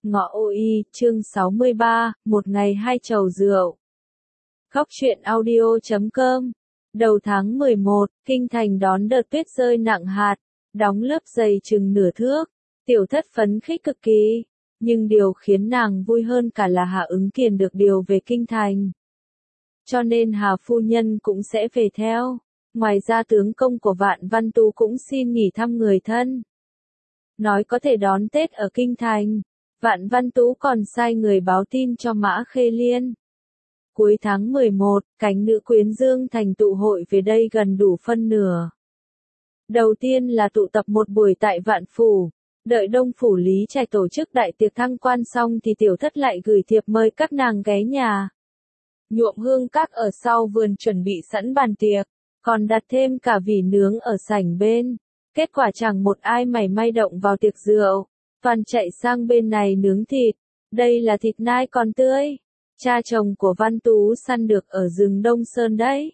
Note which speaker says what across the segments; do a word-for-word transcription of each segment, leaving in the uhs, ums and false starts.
Speaker 1: Ngọ Ôi, chương sáu mươi ba, một ngày hai chầu rượu. Góc truyện audio chấm com. Đầu tháng mười một, kinh thành đón đợt tuyết rơi nặng hạt, đóng lớp dày chừng nửa thước. Tiểu Thất phấn khích cực kỳ, nhưng điều khiến nàng vui hơn cả là Hà Ứng Kiền được điều về kinh thành. Cho nên Hà phu nhân cũng sẽ về theo. Ngoài ra tướng công của Vạn Văn Tú cũng xin nghỉ thăm người thân, nói có thể đón Tết ở kinh thành. Vạn Văn Tú còn sai người báo tin cho Mã Khê Liên. Cuối tháng mười một, cánh nữ quyến Dương Thành tụ hội về đây gần đủ phân nửa. Đầu tiên là tụ tập một buổi tại Vạn Phủ, đợi Đông Phủ Lý Trạch tổ chức đại tiệc thăng quan xong thì Tiểu Thất lại gửi thiệp mời các nàng ghé nhà. Nhuộm Hương Các ở sau vườn chuẩn bị sẵn bàn tiệc, còn đặt thêm cả vỉ nướng ở sảnh bên. Kết quả chẳng một ai mảy may động vào tiệc rượu, toàn chạy sang bên này nướng thịt. Đây là thịt nai còn tươi, cha chồng của Văn Tú săn được ở rừng Đông Sơn đấy.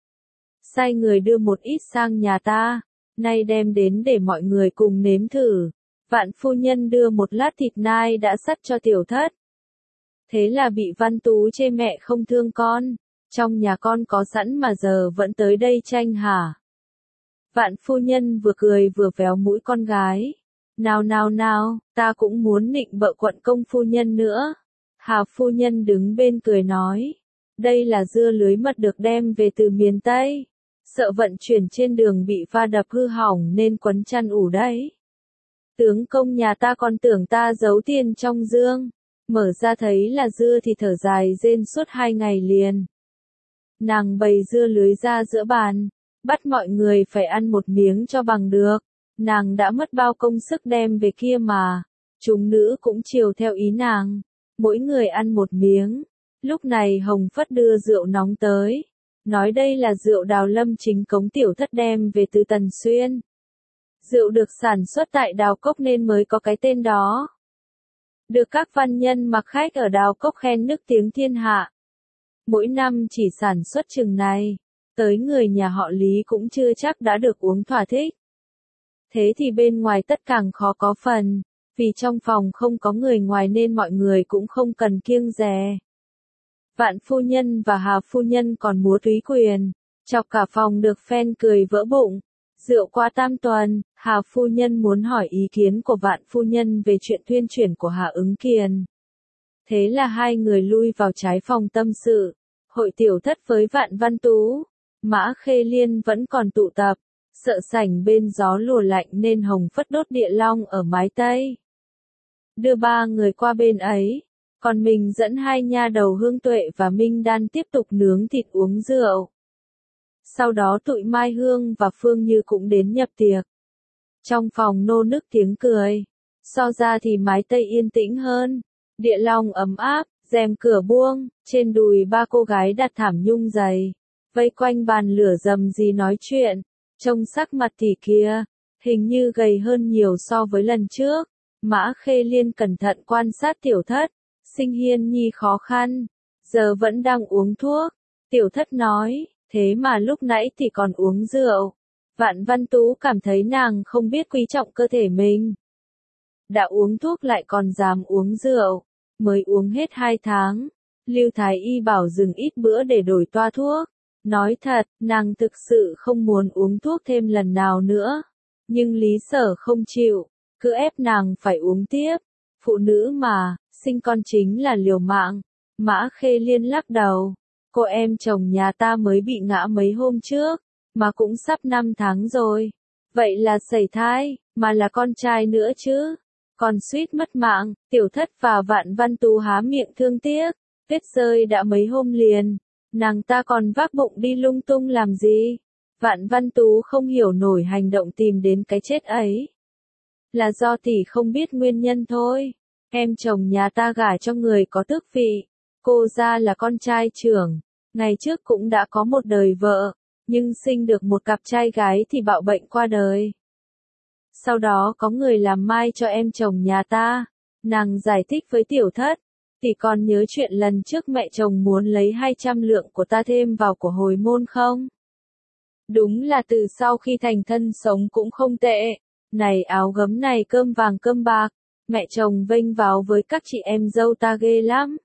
Speaker 1: Sai người đưa một ít sang nhà ta, nay đem đến để mọi người cùng nếm thử. Vạn phu nhân đưa một lát thịt nai đã sắt cho Tiểu Thất. Thế là bị Văn Tú chê mẹ không thương con, trong nhà con có sẵn mà giờ vẫn tới đây tranh hả? Vạn phu nhân vừa cười vừa véo mũi con gái. Nào nào nào, ta cũng muốn nịnh bợ quận công phu nhân nữa. Hà phu nhân đứng bên cười nói. Đây là dưa lưới mật được đem về từ miền Tây. Sợ vận chuyển trên đường bị va đập hư hỏng nên quấn chăn ủ đấy. Tướng công nhà ta còn tưởng ta giấu tiền trong dương. Mở ra thấy là dưa thì thở dài rên suốt hai ngày liền. Nàng bày dưa lưới ra giữa bàn, bắt mọi người phải ăn một miếng cho bằng được. Nàng đã mất bao công sức đem về kia mà. Chúng nữ cũng chiều theo ý nàng. Mỗi người ăn một miếng. Lúc này Hồng Phất đưa rượu nóng tới. Nói đây là rượu Đào Lâm chính cống Tiểu Thất đem về từ Tần Xuyên. Rượu được sản xuất tại Đào Cốc nên mới có cái tên đó. Được các văn nhân mặc khách ở Đào Cốc khen nức tiếng thiên hạ. Mỗi năm chỉ sản xuất chừng này. Tới người nhà họ Lý cũng chưa chắc đã được uống thỏa thích. Thế thì bên ngoài tất càng khó có phần, vì trong phòng không có người ngoài nên mọi người cũng không cần kiêng dè. Vạn phu nhân và Hà phu nhân còn múa túy quyền, chọc cả phòng được phen cười vỡ bụng. Rượu qua tam tuần, Hà phu nhân muốn hỏi ý kiến của Vạn phu nhân về chuyện tuyên truyền của Hà Ứng Kiền. Thế là hai người lui vào trái phòng tâm sự, hội Tiểu Thất với Vạn Văn Tú. Mã Khê Liên vẫn còn tụ tập. Sợ sảnh bên gió lùa lạnh nên Hồng Phất đốt địa long ở mái Tây. Đưa ba người qua bên ấy, còn mình dẫn hai nha đầu Hương Tuệ và Minh Đan tiếp tục nướng thịt uống rượu. Sau đó tụi Mai Hương và Phương Như cũng đến nhập tiệc. Trong phòng nô nức tiếng cười, so ra thì mái Tây yên tĩnh hơn, địa long ấm áp, rèm cửa buông, trên đùi ba cô gái đặt thảm nhung dày, vây quanh bàn lửa rầm rì nói chuyện. Trông sắc mặt thì kia, hình như gầy hơn nhiều so với lần trước. Mã Khê Liên cẩn thận quan sát Tiểu Thất. Sinh Hiên Nhi khó khăn, giờ vẫn đang uống thuốc. Tiểu Thất nói, thế mà lúc nãy thì còn uống rượu. Vạn Văn Tú cảm thấy nàng không biết quý trọng cơ thể mình. Đã uống thuốc lại còn dám uống rượu. Mới uống hết hai tháng. Lưu Thái Y bảo dừng ít bữa để đổi toa thuốc. Nói thật, nàng thực sự không muốn uống thuốc thêm lần nào nữa. Nhưng Lý Sở không chịu, cứ ép nàng phải uống tiếp. Phụ nữ mà, sinh con chính là liều mạng. Mã Khê Liên lắc đầu. Cô em chồng nhà ta mới bị ngã mấy hôm trước, mà cũng sắp năm tháng rồi. Vậy là sẩy thai, mà là con trai nữa chứ. Còn suýt mất mạng. Tiểu Thất và Vạn Văn Tú há miệng thương tiếc. Tuyết rơi đã mấy hôm liền. Nàng ta còn vác bụng đi lung tung làm gì? Vạn Văn Tú không hiểu nổi hành động tìm đến cái chết ấy. Là do tỷ không biết nguyên nhân thôi. Em chồng nhà ta gả cho người có tước vị. Cô ra là con trai trưởng. Ngày trước cũng đã có một đời vợ. Nhưng sinh được một cặp trai gái thì bạo bệnh qua đời. Sau đó có người làm mai cho em chồng nhà ta. Nàng giải thích với Tiểu Thất. Tỷ còn nhớ chuyện lần trước mẹ chồng muốn lấy hai trăm lượng của ta thêm vào của hồi môn không? Đúng là từ sau khi thành thân sống cũng không tệ. Này áo gấm này cơm vàng cơm bạc. Mẹ chồng vênh váo với các chị em dâu ta ghê lắm.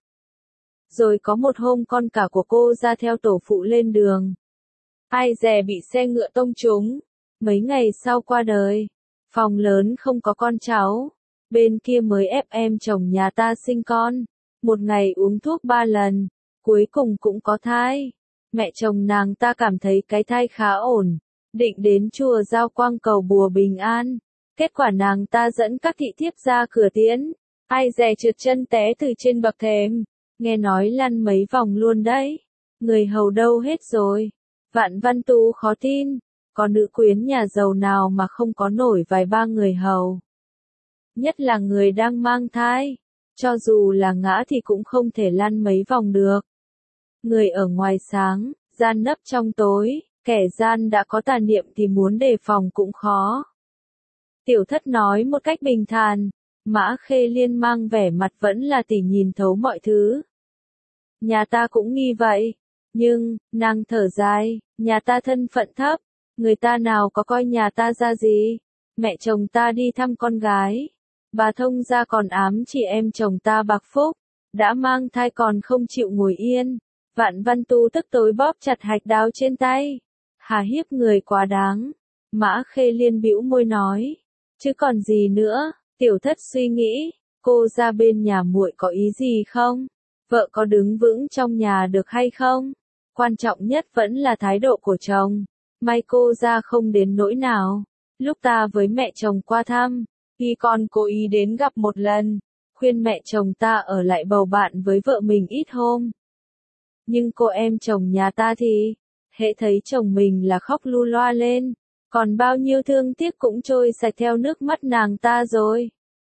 Speaker 1: Rồi có một hôm con cả của cô ra theo tổ phụ lên đường. Ai dè bị xe ngựa tông trúng. Mấy ngày sau qua đời. Phòng lớn không có con cháu. Bên kia mới ép em chồng nhà ta sinh con. Một ngày uống thuốc ba lần. Cuối cùng cũng có thai. Mẹ chồng nàng ta cảm thấy cái thai khá ổn. Định đến chùa Giao Quang cầu bùa bình an. Kết quả nàng ta dẫn các thị thiếp ra cửa tiễn. Ai dè trượt chân té từ trên bậc thềm. Nghe nói lăn mấy vòng luôn đấy. Người hầu đâu hết rồi. Vạn Văn Tú khó tin. Có nữ quyến nhà giàu nào mà không có nổi vài ba người hầu. Nhất là người đang mang thai. Cho dù là ngã thì cũng không thể lăn mấy vòng được. Người ở ngoài sáng, gian nấp trong tối. Kẻ gian đã có tà niệm thì muốn đề phòng cũng khó. Tiểu thất nói một cách bình thản. Mã Khê Liên mang vẻ mặt vẫn là tỉ nhìn thấu mọi thứ. Nhà ta cũng nghi vậy. Nhưng, nàng thở dài, nhà ta thân phận thấp. Người ta nào có coi nhà ta ra gì. Mẹ chồng ta đi thăm con gái. Bà thông gia còn ám chỉ em chồng ta bạc phúc. Đã mang thai còn không chịu ngồi yên. Vạn Văn Tu tức tối bóp chặt hạch đao trên tay. Hà hiếp người quá đáng. Mã Khê Liên bĩu môi nói. Chứ còn gì nữa, tiểu thất suy nghĩ. Cô ra bên nhà muội có ý gì không? Vợ có đứng vững trong nhà được hay không? Quan trọng nhất vẫn là thái độ của chồng. May cô ra không đến nỗi nào. Lúc ta với mẹ chồng qua thăm, khi con cố ý đến gặp một lần, khuyên mẹ chồng ta ở lại bầu bạn với vợ mình ít hôm. Nhưng cô em chồng nhà ta thì, hễ thấy chồng mình là khóc lu loa lên, còn bao nhiêu thương tiếc cũng trôi sạch theo nước mắt nàng ta rồi.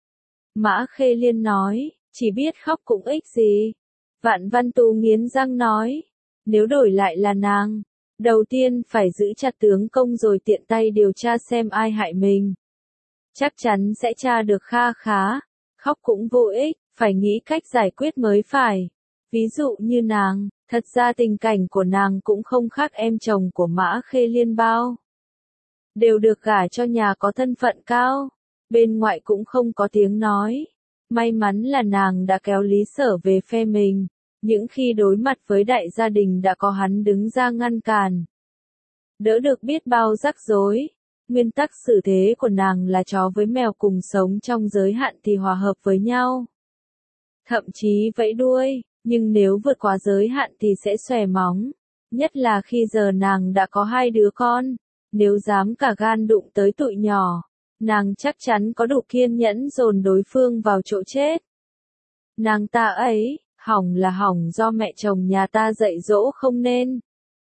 Speaker 1: Mã Khê Liên nói, chỉ biết khóc cũng ích gì. Vạn Văn Tú nghiến răng nói, nếu đổi lại là nàng, đầu tiên phải giữ chặt tướng công rồi tiện tay điều tra xem ai hại mình. Chắc chắn sẽ tra được kha khá, khóc cũng vô ích, phải nghĩ cách giải quyết mới phải. Ví dụ như nàng, thật ra tình cảnh của nàng cũng không khác em chồng của Mã Khê Liên bao. Đều được gả cho nhà có thân phận cao, bên ngoại cũng không có tiếng nói. May mắn là nàng đã kéo Lý Sở về phe mình, những khi đối mặt với đại gia đình đã có hắn đứng ra ngăn cản. Đỡ được biết bao rắc rối. Nguyên tắc xử thế của nàng là chó với mèo cùng sống trong giới hạn thì hòa hợp với nhau. Thậm chí vẫy đuôi, nhưng nếu vượt quá giới hạn thì sẽ xòe móng. Nhất là khi giờ nàng đã có hai đứa con, nếu dám cả gan đụng tới tụi nhỏ, nàng chắc chắn có đủ kiên nhẫn dồn đối phương vào chỗ chết. Nàng ta ấy, hỏng là hỏng do mẹ chồng nhà ta dạy dỗ không nên.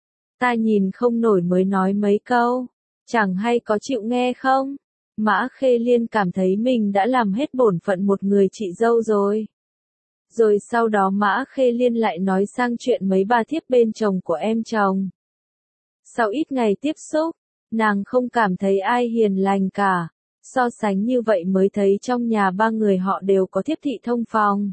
Speaker 1: Ta nhìn không nổi mới nói mấy câu. Chẳng hay có chịu nghe không? Mã Khê Liên cảm thấy mình đã làm hết bổn phận một người chị dâu rồi. Rồi sau đó Mã Khê Liên lại nói sang chuyện mấy bà thiếp bên chồng của em chồng. Sau ít ngày tiếp xúc, nàng không cảm thấy ai hiền lành cả. So sánh như vậy mới thấy trong nhà ba người họ đều có thiếp thị thông phòng.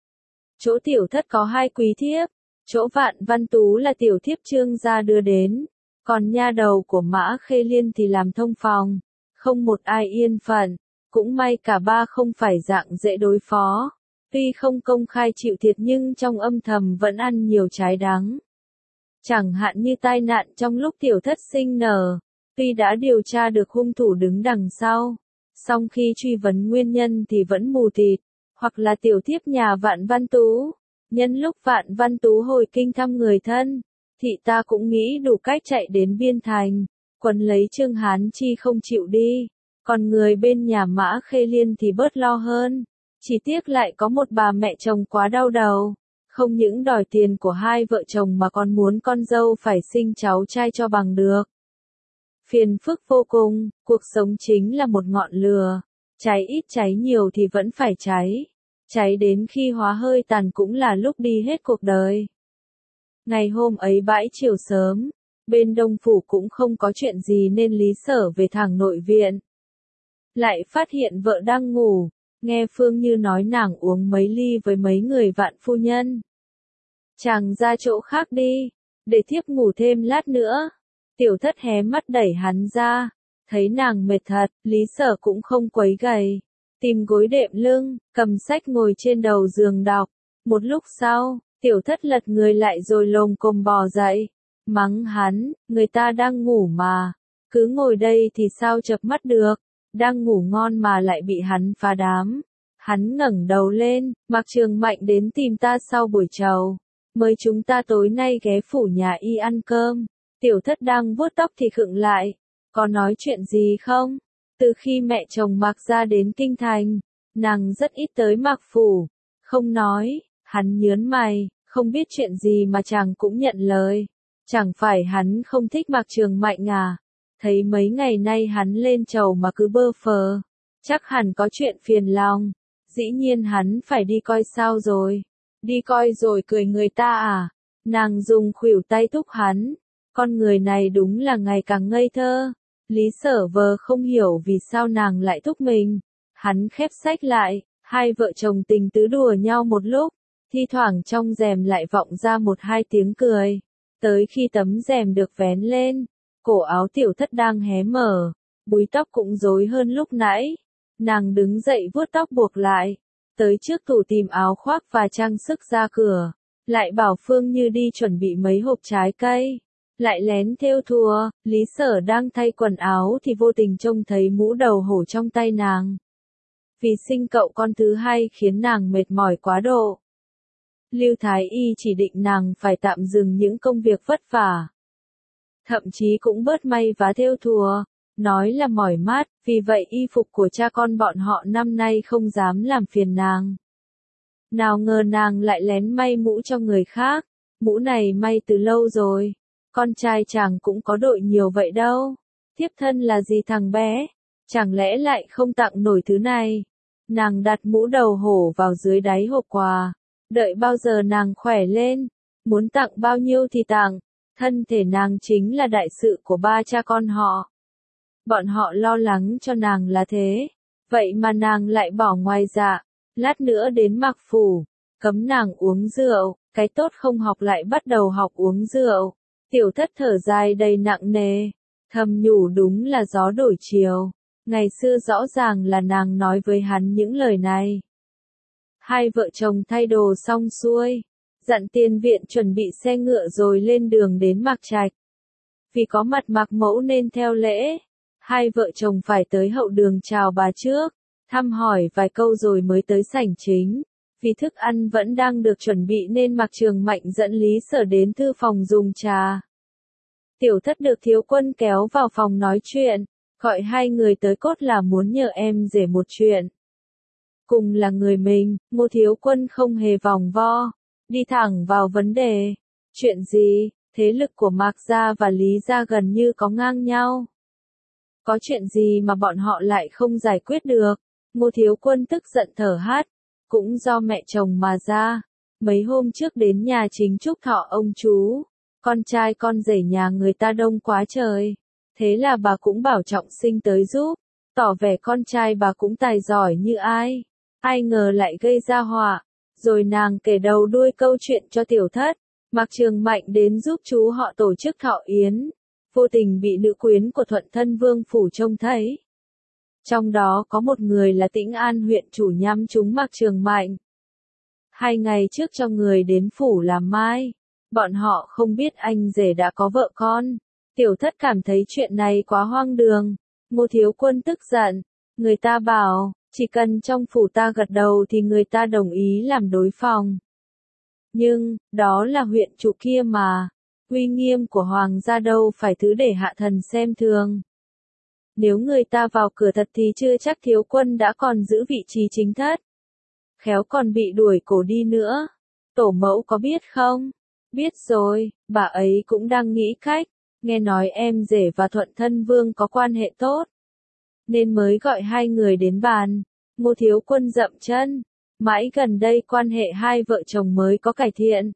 Speaker 1: Chỗ tiểu thất có hai quý thiếp, chỗ Vạn Văn Tú là tiểu thiếp Trương gia đưa đến. Còn nha đầu của Mã Khê Liên thì làm thông phòng, không một ai yên phận, cũng may cả ba không phải dạng dễ đối phó, tuy không công khai chịu thiệt nhưng trong âm thầm vẫn ăn nhiều trái đắng. Chẳng hạn như tai nạn trong lúc tiểu thất sinh nở, tuy đã điều tra được hung thủ đứng đằng sau, song khi truy vấn nguyên nhân thì vẫn mù tịt, hoặc là tiểu thiếp nhà Vạn Văn Tú, nhân lúc Vạn Văn Tú hồi kinh thăm người thân. Thị ta cũng nghĩ đủ cách chạy đến biên thành, quấn lấy Trương Hán Chi không chịu đi, còn người bên nhà Mã Khê Liên thì bớt lo hơn, chỉ tiếc lại có một bà mẹ chồng quá đau đầu, không những đòi tiền của hai vợ chồng mà còn muốn con dâu phải sinh cháu trai cho bằng được. Phiền phức vô cùng, cuộc sống chính là một ngọn lửa, cháy ít cháy nhiều thì vẫn phải cháy, cháy đến khi hóa hơi tàn cũng là lúc đi hết cuộc đời. Ngày hôm ấy bãi chiều sớm, bên Đông Phủ cũng không có chuyện gì nên Lý Sở về thẳng nội viện. Lại phát hiện vợ đang ngủ, nghe Phương Như nói nàng uống mấy ly với mấy người Vạn phu nhân. Chàng ra chỗ khác đi, để thiếp ngủ thêm lát nữa. Tiểu thất hé mắt đẩy hắn ra, thấy nàng mệt thật, Lý Sở cũng không quấy gầy. tìm gối đệm lưng, cầm sách ngồi trên đầu giường đọc. Một lúc sau, tiểu thất lật người lại rồi lồm cồm bò dậy, mắng hắn, người ta đang ngủ mà, cứ ngồi đây thì sao chợp mắt được, đang ngủ ngon mà lại bị hắn phá đám. Hắn ngẩng đầu lên, Mạc Trường Mạnh đến tìm ta sau buổi trầu, mời chúng ta tối nay ghé phủ nhà y ăn cơm. Tiểu thất đang vuốt tóc thì khựng lại, có nói chuyện gì không? Từ khi mẹ chồng Mạc ra đến kinh thành, nàng rất ít tới Mạc phủ, không nói. Hắn nhớn mày, không biết chuyện gì mà chàng cũng nhận lời. Chẳng phải hắn không thích Mạc Trường Mạnh à? Thấy mấy ngày nay hắn lên chầu mà cứ bơ phờ, chắc hẳn có chuyện phiền lòng. Dĩ nhiên hắn phải đi coi sao rồi. Đi coi rồi cười người ta à? Nàng dùng khuỷu tay thúc hắn. Con người này đúng là ngày càng ngây thơ. Lý Sở Vờ không hiểu vì sao nàng lại thúc mình. Hắn khép sách lại, hai vợ chồng tình tứ đùa nhau một lúc. Thi thoảng trong rèm lại vọng ra một hai tiếng cười. Tới khi tấm rèm được vén lên, cổ áo tiểu thất đang hé mở, búi tóc cũng rối hơn lúc nãy. Nàng đứng dậy vuốt tóc buộc lại, tới trước tủ tìm áo khoác và trang sức ra cửa, lại bảo Phương Như đi chuẩn bị mấy hộp trái cây, lại lén thêu thùa. Lý Sở đang thay quần áo thì vô tình trông thấy mũ đầu hổ trong tay nàng. Vì sinh cậu con thứ hai khiến nàng mệt mỏi quá độ. Lưu Thái Y chỉ định nàng phải tạm dừng những công việc vất vả. Thậm chí cũng bớt may vá thêu thùa, nói là mỏi mắt, vì vậy y phục của cha con bọn họ năm nay không dám làm phiền nàng. Nào ngờ nàng lại lén may mũ cho người khác, mũ này may từ lâu rồi, con trai chàng cũng có đội nhiều vậy đâu. Thiếp thân là gì thằng bé, chẳng lẽ lại không tặng nổi thứ này. Nàng đặt mũ đầu hổ vào dưới đáy hộp quà. Đợi bao giờ nàng khỏe lên, muốn tặng bao nhiêu thì tặng, thân thể nàng chính là đại sự của ba cha con họ. Bọn họ lo lắng cho nàng là thế, vậy mà nàng lại bỏ ngoài dạ, lát nữa đến Mạc phủ, cấm nàng uống rượu, cái tốt không học lại bắt đầu học uống rượu. Tiểu thất thở dài đầy nặng nề, thầm nhủ đúng là gió đổi chiều, ngày xưa rõ ràng là nàng nói với hắn những lời này. Hai vợ chồng thay đồ xong xuôi, dặn tiền viện chuẩn bị xe ngựa rồi lên đường đến Mạc Trạch. Vì có mặt Mạc mẫu nên theo lễ, hai vợ chồng phải tới hậu đường chào bà trước, thăm hỏi vài câu rồi mới tới sảnh chính. Vì thức ăn vẫn đang được chuẩn bị nên Mạc Trường Mạnh dẫn Lý Sở đến thư phòng dùng trà. Tiểu thất được thiếu quân kéo vào phòng nói chuyện, gọi hai người tới cốt là muốn nhờ em rể một chuyện. Cùng là người mình, Ngô thiếu quân không hề vòng vo, đi thẳng vào vấn đề. Chuyện gì? Thế lực của Mạc gia và Lý gia gần như có ngang nhau. Có chuyện gì mà bọn họ lại không giải quyết được? Ngô thiếu quân tức giận thở hắt. Cũng do mẹ chồng mà ra. Mấy hôm trước đến nhà chính chúc thọ ông chú. Con trai con rể nhà người ta đông quá trời. Thế là bà cũng bảo Trọng Sinh tới giúp. Tỏ vẻ con trai bà cũng tài giỏi như ai. Ai ngờ lại gây ra họa. Rồi nàng kể đầu đuôi câu chuyện cho tiểu thất. Mạc Trường Mạnh đến giúp chú họ tổ chức thọ yến. Vô tình bị nữ quyến của Thuận Thân Vương phủ trông thấy. Trong đó có một người là Tĩnh An huyện chủ nhắm trúng Mạc Trường Mạnh. Hai ngày trước cho người đến phủ làm mai. Bọn họ không biết anh rể đã có vợ con. Tiểu thất cảm thấy chuyện này quá hoang đường. Ngô thiếu quân tức giận. Người ta bảo, chỉ cần trong phủ ta gật đầu thì người ta đồng ý làm đối phòng. Nhưng, đó là huyện chủ kia mà. Uy nghiêm của hoàng gia đâu phải thứ để hạ thần xem thường. Nếu người ta vào cửa thật thì chưa chắc thiếu quân đã còn giữ vị trí chính thất. Khéo còn bị đuổi cổ đi nữa. Tổ mẫu có biết không? Biết rồi, bà ấy cũng đang nghĩ cách. Nghe nói em rể và Thuận Thân Vương có quan hệ tốt. Nên mới gọi hai người đến bàn. Ngô thiếu quân dậm chân. Mãi gần đây quan hệ hai vợ chồng mới có cải thiện.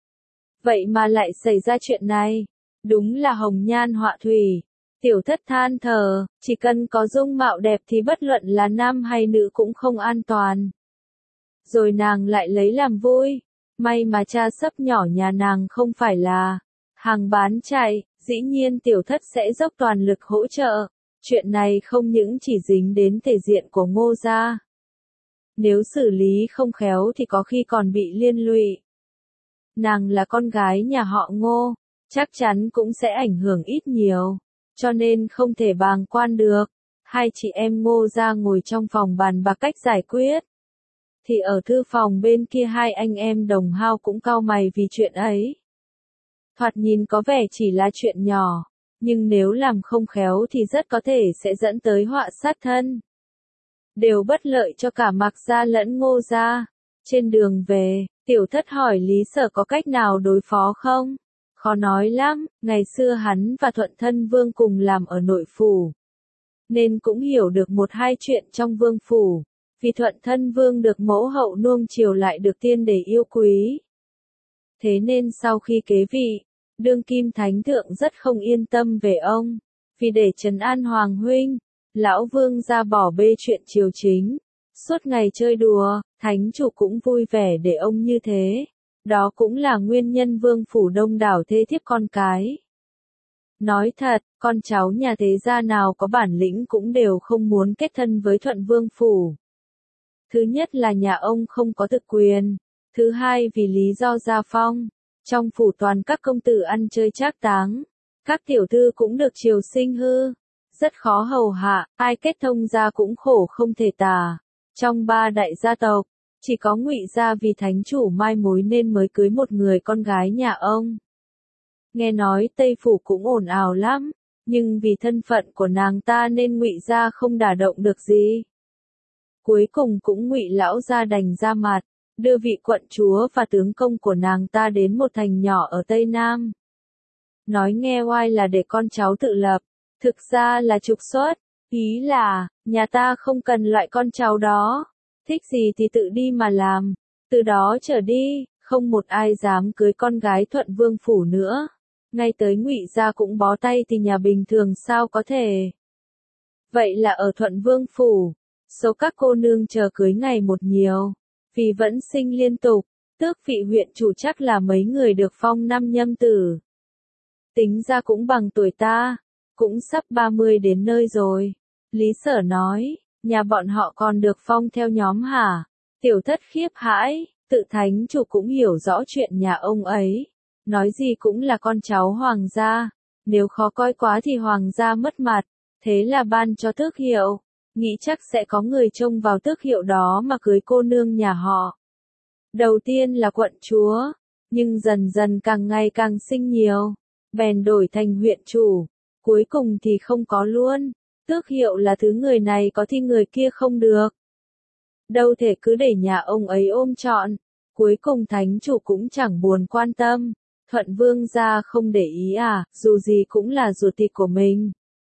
Speaker 1: Vậy mà lại xảy ra chuyện này. Đúng là hồng nhan họa thủy. Tiểu thất than thở, chỉ cần có dung mạo đẹp thì bất luận là nam hay nữ cũng không an toàn. Rồi nàng lại lấy làm vui. May mà cha sấp nhỏ nhà nàng không phải là hàng bán chạy, dĩ nhiên tiểu thất sẽ dốc toàn lực hỗ trợ. Chuyện này không những chỉ dính đến thể diện của Ngô gia, Nếu xử lý không khéo thì có khi còn bị liên lụy. Nàng là con gái nhà họ Ngô, chắc chắn cũng sẽ ảnh hưởng ít nhiều, cho nên không thể bàng quan được. Hai chị em Ngô gia ngồi trong phòng bàn bạc cách giải quyết. Thì ở thư phòng bên kia hai anh em Đồng Hao cũng cau mày vì chuyện ấy. Thoạt nhìn có vẻ chỉ là chuyện nhỏ, nhưng nếu làm không khéo thì rất có thể sẽ dẫn tới họa sát thân. Đều bất lợi cho cả Mạc gia lẫn Ngô gia. Trên đường về, Tiểu Thất hỏi Lý Sở có cách nào đối phó không? Khó nói lắm, ngày xưa hắn và Thuận Thân Vương cùng làm ở nội phủ, nên cũng hiểu được một hai chuyện trong vương phủ. Vì Thuận Thân Vương được mẫu hậu nuông chiều lại được tiên để yêu quý. Thế nên sau khi kế vị, đương kim thánh thượng rất không yên tâm về ông. Vì để trấn an hoàng huynh, lão vương ra bỏ bê chuyện triều chính, suốt ngày chơi đùa, thánh chủ cũng vui vẻ để ông như thế. Đó cũng là nguyên nhân vương phủ đông đảo thê thiếp con cái. Nói thật, con cháu nhà thế gia nào có bản lĩnh cũng đều không muốn kết thân với Thuận Vương phủ. Thứ nhất là nhà ông không có thực quyền, thứ hai vì lý do gia phong, trong phủ toàn các công tử ăn chơi trác táng, các tiểu thư cũng được triều sinh hư, rất khó hầu hạ, ai kết thông gia cũng khổ không thể tả. Trong ba đại gia tộc, chỉ có Ngụy gia vì thánh chủ mai mối nên mới cưới một người con gái nhà ông. Nghe nói Tây phủ cũng ồn ào lắm, nhưng vì thân phận của nàng ta nên Ngụy gia không đả động được gì. Cuối cùng cũng Ngụy lão gia đành ra mặt, đưa vị quận chúa và tướng công của nàng ta đến một thành nhỏ ở Tây Nam. Nói nghe oai là để con cháu tự lập, thực ra là trục xuất, ý là, nhà ta không cần loại con cháu đó, thích gì thì tự đi mà làm, từ đó trở đi, không một ai dám cưới con gái Thuận Vương phủ nữa. Ngay tới Ngụy gia cũng bó tay thì nhà bình thường sao có thể. Vậy là ở Thuận Vương phủ, số các cô nương chờ cưới ngày một nhiều, vì vẫn sinh liên tục, tước vị huyện chủ chắc là mấy người được phong năm nhâm tử. Tính ra cũng bằng tuổi ta, cũng sắp ba mươi đến nơi rồi. Lý Sở nói, nhà bọn họ còn được phong theo nhóm hả? Tiểu Thất khiếp hãi, tự thánh chủ cũng hiểu rõ chuyện nhà ông ấy. Nói gì cũng là con cháu hoàng gia, nếu khó coi quá thì hoàng gia mất mặt, thế là ban cho tước hiệu, nghĩ chắc sẽ có người trông vào tước hiệu đó mà cưới cô nương nhà họ. Đầu tiên là quận chúa, nhưng dần dần càng ngày càng sinh nhiều, bèn đổi thành huyện chủ, cuối cùng thì không có luôn, tước hiệu là thứ người này có thì người kia không được. Đâu thể cứ để nhà ông ấy ôm trọn, cuối cùng thánh chủ cũng chẳng buồn quan tâm. Thuận Vương gia không để ý à, dù gì cũng là ruột thịt của mình.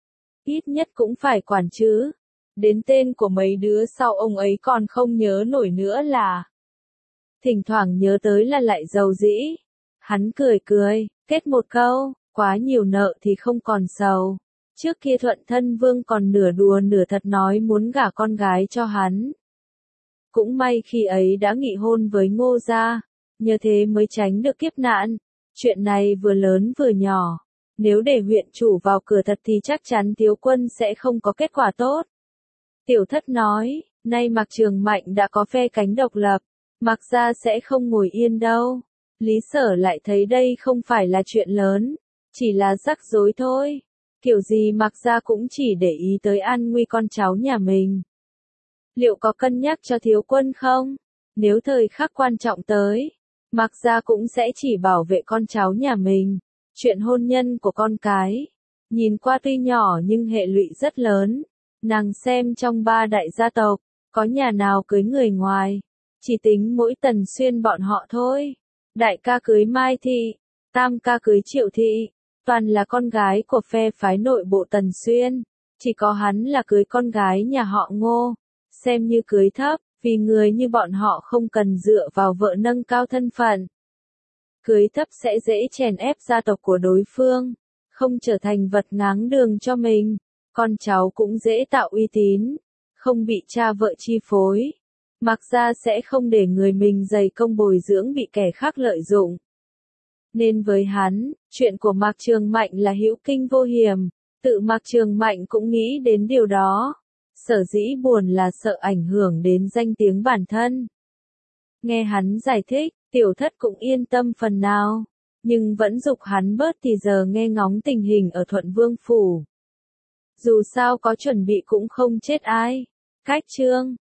Speaker 1: Ít nhất cũng phải quản chứ. Đến tên của mấy đứa sau ông ấy còn không nhớ nổi nữa là. Thỉnh thoảng nhớ tới là lại giàu dĩ. Hắn cười cười, kết một câu, quá nhiều nợ thì không còn sầu. Trước kia Thuận Thân Vương còn nửa đùa nửa thật nói muốn gả con gái cho hắn. Cũng may khi ấy đã nghị hôn với Ngô gia, nhờ thế mới tránh được kiếp nạn. Chuyện này vừa lớn vừa nhỏ, nếu để huyện chủ vào cửa thật thì chắc chắn Thiếu Quân sẽ không có kết quả tốt. Tiểu Thất nói, nay Mạc Trường Mạnh đã có phe cánh độc lập, Mạc gia sẽ không ngồi yên đâu. Lý Sở lại thấy đây không phải là chuyện lớn, chỉ là rắc rối thôi. Kiểu gì Mạc gia cũng chỉ để ý tới an nguy con cháu nhà mình. Liệu có cân nhắc cho Thiếu Quân không? Nếu thời khắc quan trọng tới, Mạc gia cũng sẽ chỉ bảo vệ con cháu nhà mình. Chuyện hôn nhân của con cái, nhìn qua tuy nhỏ nhưng hệ lụy rất lớn. Nàng xem trong ba đại gia tộc, có nhà nào cưới người ngoài, chỉ tính mỗi Tần Xuyên bọn họ thôi. Đại ca cưới Mai Thị, tam ca cưới Triệu Thị, toàn là con gái của phe phái nội bộ Tần Xuyên. Chỉ có hắn là cưới con gái nhà họ Ngô, xem như cưới thấp. Vì người như bọn họ không cần dựa vào vợ nâng cao thân phận. Cưới thấp sẽ dễ chèn ép gia tộc của đối phương, không trở thành vật ngáng đường cho mình. Con cháu cũng dễ tạo uy tín, không bị cha vợ chi phối. Mạc gia sẽ không để người mình dày công bồi dưỡng bị kẻ khác lợi dụng. Nên với hắn, chuyện của Mạc Trường Mạnh là hữu kinh vô hiểm, tự Mạc Trường Mạnh cũng nghĩ đến điều đó. Sở dĩ buồn là sợ ảnh hưởng đến danh tiếng bản thân. Nghe hắn giải thích, tiểu thất cũng yên tâm phần nào, nhưng vẫn giục hắn bớt thì giờ nghe ngóng tình hình ở Thuận Vương Phủ. Dù sao có chuẩn bị cũng không chết ai. Cách chương